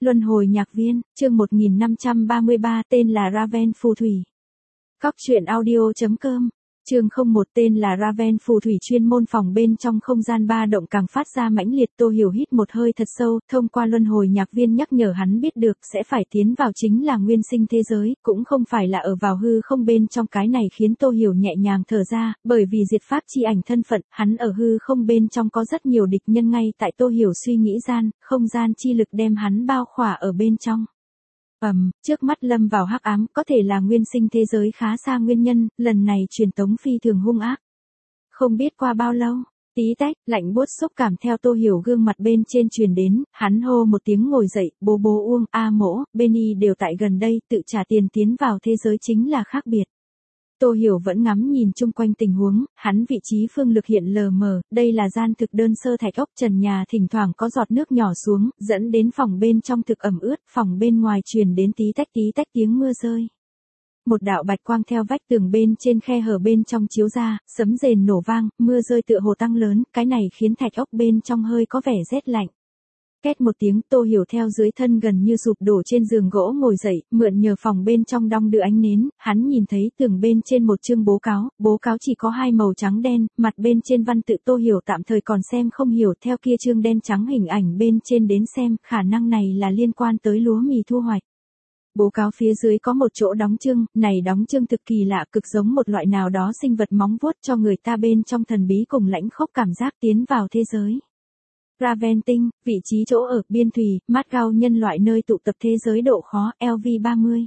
Luân hồi nhạc viên, chương 1533 tên là Raven phù thủy. Cóc truyện audio.com, chương 01 tên là Raven phù thủy chuyên môn phòng bên trong không gian ba động càng phát ra mãnh liệt. Tô Hiểu hít một hơi thật sâu, thông qua luân hồi nhạc viên nhắc nhở hắn biết được sẽ phải tiến vào chính là nguyên sinh thế giới, cũng không phải là ở vào hư không bên trong. Cái này khiến Tô Hiểu nhẹ nhàng thở ra, bởi vì diệt pháp chi ảnh thân phận, hắn ở hư không bên trong có rất nhiều địch nhân ngay tại Tô Hiểu suy nghĩ gian, không gian chi lực đem hắn bao khỏa ở bên trong. Trước mắt lâm vào hắc ám, có thể là nguyên sinh thế giới khá xa nguyên nhân, lần này truyền tống phi thường hung ác. Không biết qua bao lâu, tí tách, lạnh buốt xúc cảm theo Tô Hiểu gương mặt bên trên truyền đến, hắn hô một tiếng ngồi dậy, bố Uông, A Mỗ, Benny đều tại gần đây, tự trả tiền tiến vào thế giới chính là khác biệt. Tô Hiểu vẫn ngắm nhìn chung quanh tình huống, hắn vị trí phương lực hiện lờ mờ, đây là gian thực đơn sơ thạch ốc, trần nhà thỉnh thoảng có giọt nước nhỏ xuống, dẫn đến phòng bên trong thực ẩm ướt, phòng bên ngoài truyền đến tí tách tiếng mưa rơi. Một đạo bạch quang theo vách tường bên trên khe hở bên trong chiếu ra, sấm rền nổ vang, mưa rơi tựa hồ tăng lớn, cái này khiến thạch ốc bên trong hơi có vẻ rét lạnh. Két một tiếng, Tô Hiểu theo dưới thân gần như sụp đổ trên giường gỗ ngồi dậy, mượn nhờ phòng bên trong đong đưa ánh nến, hắn nhìn thấy tường bên trên một chương bố cáo chỉ có hai màu trắng đen, mặt bên trên văn tự Tô Hiểu tạm thời còn xem không hiểu, theo kia chương đen trắng hình ảnh bên trên đến xem, khả năng này là liên quan tới lúa mì thu hoạch. Bố cáo phía dưới có một chỗ đóng chương, này đóng chương thực kỳ lạ, cực giống một loại nào đó sinh vật móng vuốt, cho người ta bên trong thần bí cùng lãnh khốc cảm giác tiến vào thế giới. Raven tinh, vị trí chỗ ở, biên thùy, Mát-gao nhân loại nơi tụ tập thế giới độ khó, LV30.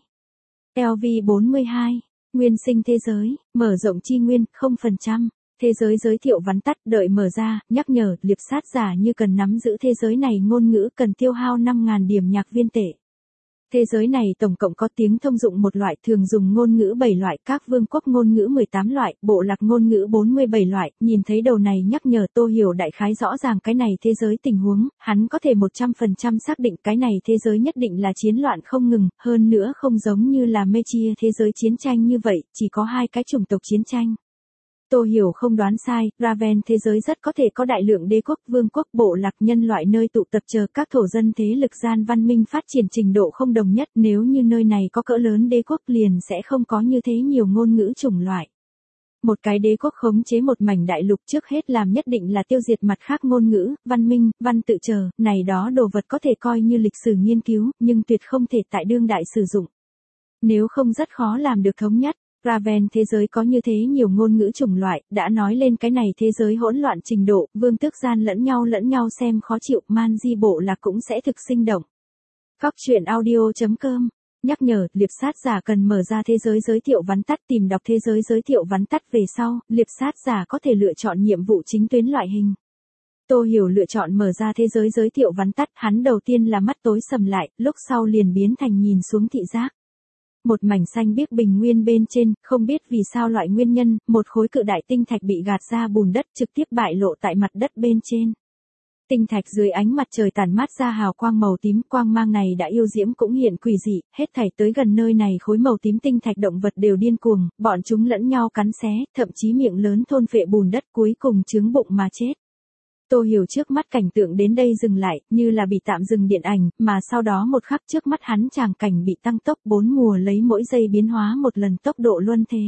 LV42, nguyên sinh thế giới, mở rộng chi nguyên, 0%. Thế giới giới thiệu vắn tắt, đợi mở ra, nhắc nhở, liệp sát giả như cần nắm giữ thế giới này ngôn ngữ cần tiêu hao 5.000 điểm nhạc viên tệ. Thế giới này tổng cộng có tiếng thông dụng một loại, thường dùng ngôn ngữ 7 loại, các vương quốc ngôn ngữ 18 loại, bộ lạc ngôn ngữ 47 loại. Nhìn thấy đầu này nhắc nhở, Tô Hiểu đại khái rõ ràng cái này thế giới tình huống, hắn có thể 100% xác định cái này thế giới nhất định là chiến loạn không ngừng, hơn nữa không giống như là Mechia thế giới chiến tranh như vậy, chỉ có hai cái chủng tộc chiến tranh. Tô Hiểu không đoán sai, Raven thế giới rất có thể có đại lượng đế quốc, vương quốc, bộ lạc, nhân loại nơi tụ tập chờ các thổ dân thế lực gian văn minh phát triển trình độ không đồng nhất, nếu như nơi này có cỡ lớn đế quốc liền sẽ không có như thế nhiều ngôn ngữ chủng loại. Một cái đế quốc khống chế một mảnh đại lục trước hết làm nhất định là tiêu diệt mặt khác ngôn ngữ, văn minh, văn tự chờ, này đó đồ vật có thể coi như lịch sử nghiên cứu, nhưng tuyệt không thể tại đương đại sử dụng. Nếu không rất khó làm được thống nhất. Raven thế giới có như thế nhiều ngôn ngữ chủng loại, đã nói lên cái này thế giới hỗn loạn trình độ, vương tước gian lẫn nhau xem khó chịu, man di bộ lạc cũng sẽ thực sinh động. Cóc truyện audio.com, nhắc nhở, liệp sát giả cần mở ra thế giới giới thiệu vắn tắt, tìm đọc thế giới giới thiệu vắn tắt về sau, liệp sát giả có thể lựa chọn nhiệm vụ chính tuyến loại hình. Tô Hiểu lựa chọn mở ra thế giới giới thiệu vắn tắt, hắn đầu tiên là mắt tối sầm lại, lúc sau liền biến thành nhìn xuống thị giác. Một mảnh xanh biếc bình nguyên bên trên, không biết vì sao loại nguyên nhân, một khối cự đại tinh thạch bị gạt ra bùn đất trực tiếp bại lộ tại mặt đất bên trên. Tinh thạch dưới ánh mặt trời tản mát ra hào quang màu tím, quang mang này đã yêu diễm cũng hiện quỷ dị, hết thảy tới gần nơi này khối màu tím tinh thạch động vật đều điên cuồng, bọn chúng lẫn nhau cắn xé, thậm chí miệng lớn thôn phệ bùn đất cuối cùng chướng bụng mà chết. Tô Hiểu trước mắt cảnh tượng đến đây dừng lại, như là bị tạm dừng điện ảnh, mà sau đó một khắc trước mắt hắn tràng cảnh bị tăng tốc 4 mùa lấy mỗi giây biến hóa một lần tốc độ luân thế.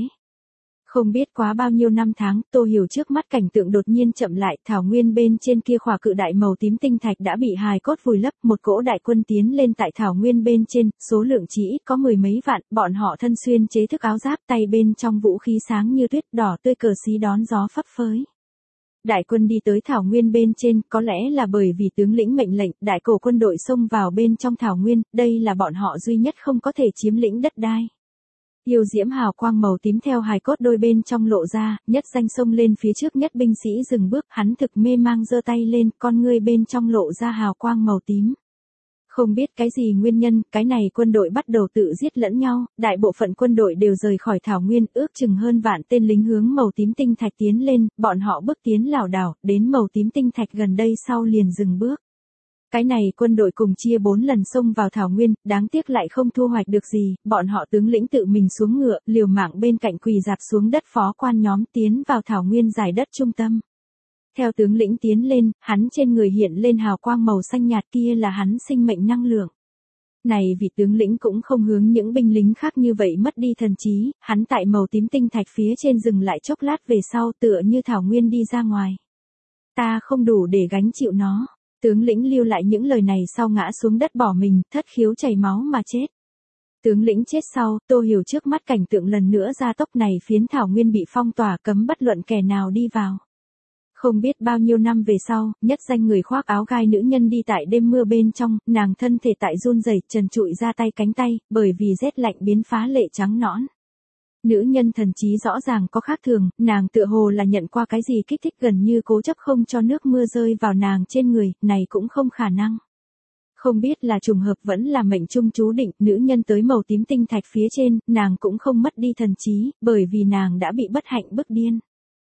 Không biết quá bao nhiêu năm tháng, Tô Hiểu trước mắt cảnh tượng đột nhiên chậm lại, thảo nguyên bên trên kia khỏa cự đại màu tím tinh thạch đã bị hài cốt vùi lấp, một cỗ đại quân tiến lên tại thảo nguyên bên trên, số lượng chỉ ít có 10 mấy vạn, bọn họ thân xuyên chế thức áo giáp, tay bên trong vũ khí sáng như tuyết, đỏ tươi cờ xí đón gió phấp phới. Đại quân đi tới thảo nguyên bên trên, có lẽ là bởi vì tướng lĩnh mệnh lệnh, đại cổ quân đội xông vào bên trong thảo nguyên, đây là bọn họ duy nhất không có thể chiếm lĩnh đất đai. Yêu diễm hào quang màu tím theo hài cốt đôi bên trong lộ ra, nhất danh xông lên phía trước nhất binh sĩ dừng bước, hắn thực mê mang giơ tay lên, con ngươi bên trong lộ ra hào quang màu tím. Không biết cái gì nguyên nhân, cái này quân đội bắt đầu tự giết lẫn nhau, đại bộ phận quân đội đều rời khỏi thảo nguyên, ước chừng hơn vạn tên lính hướng màu tím tinh thạch tiến lên, bọn họ bước tiến lảo đảo, đến màu tím tinh thạch gần đây sau liền dừng bước. Cái này quân đội cùng chia 4 lần xông vào thảo nguyên, đáng tiếc lại không thu hoạch được gì, bọn họ tướng lĩnh tự mình xuống ngựa, liều mạng bên cạnh quỳ dạp xuống đất phó quan nhóm tiến vào thảo nguyên giải đất trung tâm. Theo tướng lĩnh tiến lên, hắn trên người hiện lên hào quang màu xanh nhạt, kia là hắn sinh mệnh năng lượng. Này vị tướng lĩnh cũng không hướng những binh lính khác như vậy mất đi thần trí, hắn tại màu tím tinh thạch phía trên dừng lại chốc lát về sau tựa như thảo nguyên đi ra ngoài. Ta không đủ để gánh chịu nó. Tướng lĩnh lưu lại những lời này sau ngã xuống đất bỏ mình, thất khiếu chảy máu mà chết. Tướng lĩnh chết sau, Tô Hiểu trước mắt cảnh tượng lần nữa gia tốc này phiến thảo nguyên bị phong tỏa cấm bất luận kẻ nào đi vào. Không biết bao nhiêu năm về sau, nhất danh người khoác áo gai nữ nhân đi tại đêm mưa bên trong, nàng thân thể tại run rẩy trần trụi ra tay cánh tay, bởi vì rét lạnh biến phá lệ trắng nõn. Nữ nhân thần trí rõ ràng có khác thường, nàng tựa hồ là nhận qua cái gì kích thích gần như cố chấp không cho nước mưa rơi vào nàng trên người, này cũng không khả năng. Không biết là trùng hợp vẫn là mệnh trung chú định, nữ nhân tới màu tím tinh thạch phía trên, nàng cũng không mất đi thần trí, bởi vì nàng đã bị bất hạnh bức điên.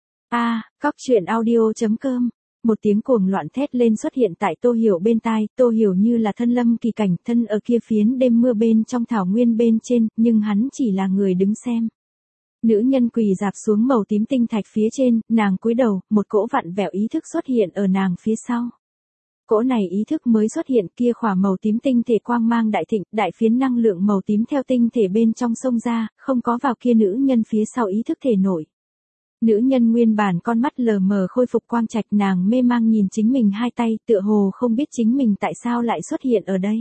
Cóc truyện audio.com. Một tiếng cuồng loạn thét lên xuất hiện tại Tô Hiểu bên tai, Tô Hiểu như là thân lâm kỳ cảnh, thân ở kia phiến đêm mưa bên trong thảo nguyên bên trên, nhưng hắn chỉ là người đứng xem. Nữ nhân quỳ dạp xuống màu tím tinh thạch phía trên, nàng cúi đầu, một cỗ vặn vẹo ý thức xuất hiện ở nàng phía sau. Cỗ này ý thức mới xuất hiện kia khỏa màu tím tinh thể quang mang đại thịnh, đại phiến năng lượng màu tím theo tinh thể bên trong sông ra, không có vào kia nữ nhân phía sau ý thức thể nổi. Nữ nhân nguyên bản con mắt lờ mờ khôi phục quang trạch, nàng mê mang nhìn chính mình hai tay, tựa hồ không biết chính mình tại sao lại xuất hiện ở đây.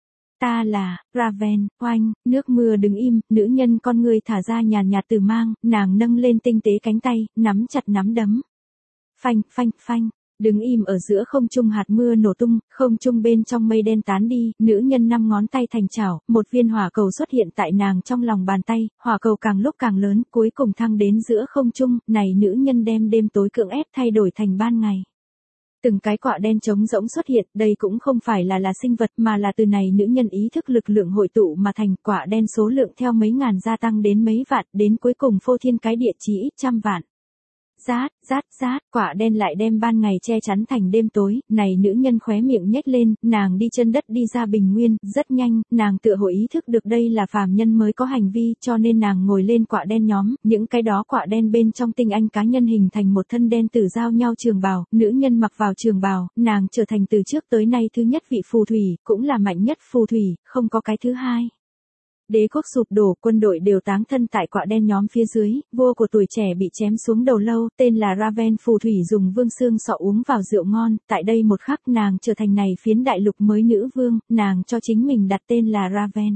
Ta là Raven, oanh, nước mưa đứng im, nữ nhân con người thả ra nhàn nhạt từ mang, nàng nâng lên tinh tế cánh tay, nắm chặt nắm đấm. Phanh, phanh, phanh. Đứng im ở giữa không trung hạt mưa nổ tung, không trung bên trong mây đen tán đi, nữ nhân 5 ngón tay thành chảo, một viên hỏa cầu xuất hiện tại nàng trong lòng bàn tay, hỏa cầu càng lúc càng lớn, cuối cùng thăng đến giữa không trung, này nữ nhân đem đêm tối cưỡng ép thay đổi thành ban ngày. Từng cái quạ đen trống rỗng xuất hiện, đây cũng không phải là sinh vật mà là từ này nữ nhân ý thức lực lượng hội tụ mà thành, quạ đen số lượng theo mấy ngàn gia tăng đến mấy vạn, đến cuối cùng phô thiên cái địa chỉ ít trăm vạn. Rát, rát, rát, quả đen lại đem ban ngày che chắn thành đêm tối, này nữ nhân khóe miệng nhếch lên, nàng đi chân đất đi ra bình nguyên, rất nhanh, nàng tựa hồ ý thức được đây là phàm nhân mới có hành vi, cho nên nàng ngồi lên quả đen nhóm, những cái đó quả đen bên trong tinh anh cá nhân hình thành một thân đen tử giao nhau trường bào, nữ nhân mặc vào trường bào, nàng trở thành từ trước tới nay thứ nhất vị phù thủy, cũng là mạnh nhất phù thủy, không có cái thứ hai. Đế quốc sụp đổ, quân đội đều táng thân tại quạ đen nhóm phía dưới, vua của tuổi trẻ bị chém xuống đầu lâu, tên là Raven phù thủy dùng vương xương sọ uống vào rượu ngon, tại đây một khắc nàng trở thành này phiến đại lục mới nữ vương, nàng cho chính mình đặt tên là Raven.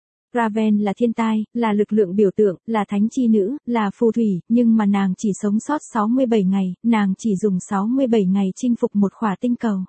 Raven là thiên tai, là lực lượng biểu tượng, là thánh chi nữ, là phù thủy, nhưng mà nàng chỉ sống sót 67 ngày, nàng chỉ dùng 67 ngày chinh phục một khỏa tinh cầu.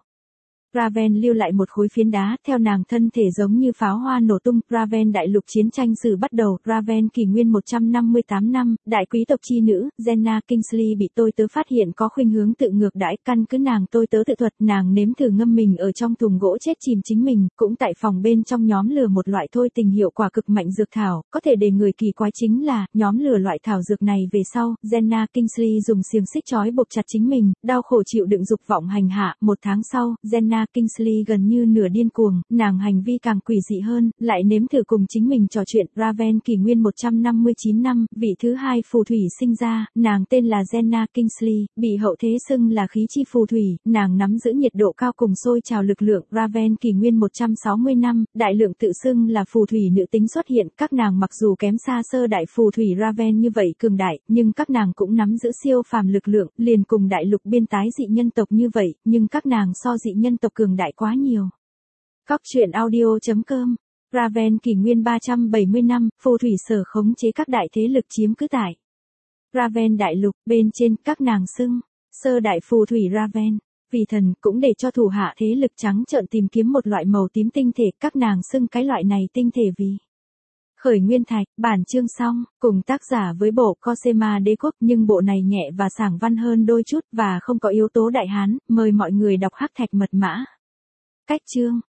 Raven lưu lại một khối phiến đá, theo nàng thân thể giống như pháo hoa nổ tung, Raven đại lục chiến tranh sử bắt đầu, Raven kỷ nguyên 158 năm, đại quý tộc chi nữ, Jenna Kingsley bị tôi tớ phát hiện có khuynh hướng tự ngược đãi, căn cứ nàng tôi tớ tự thuật, nàng nếm thử ngâm mình ở trong thùng gỗ chết chìm chính mình, cũng tại phòng bên trong nhóm lửa một loại thôi tình hiệu quả cực mạnh dược thảo, có thể để người kỳ quái chính là, nhóm lửa loại thảo dược này về sau, Jenna Kingsley dùng xiềng xích trói buộc chặt chính mình, đau khổ chịu đựng dục vọng hành hạ, một tháng sau, Jenna Kingsley gần như nửa điên cuồng, nàng hành vi càng quỷ dị hơn, lại nếm thử cùng chính mình trò chuyện. Raven kỷ nguyên 159 năm, vị thứ hai phù thủy sinh ra, nàng tên là Jenna Kingsley, bị hậu thế xưng là khí chi phù thủy, nàng nắm giữ nhiệt độ cao cùng sôi trào lực lượng. Raven kỷ nguyên 160 năm, đại lượng tự xưng là phù thủy nữ tính xuất hiện, các nàng mặc dù kém xa sơ đại phù thủy Raven như vậy cường đại, nhưng các nàng cũng nắm giữ siêu phàm lực lượng, liền cùng đại lục biên tái dị nhân tộc như vậy, nhưng các nàng so dị nhân tộc cường đại quá nhiều. Cóc truyện audio.com. Raven kỷ nguyên 370 năm, phù thủy sở khống chế các đại thế lực chiếm cứ tại Raven đại lục, bên trên các nàng xưng sơ đại phù thủy Raven, vì thần, cũng để cho thủ hạ thế lực trắng trợn tìm kiếm một loại màu tím tinh thể, các nàng xưng cái loại này tinh thể vì Khởi Nguyên Thạch. Bản chương xong, cùng tác giả với bộ Cosema Đế Quốc, nhưng bộ này nhẹ và sảng văn hơn đôi chút và không có yếu tố đại hán, mời mọi người đọc hắc thạch mật mã. Cách chương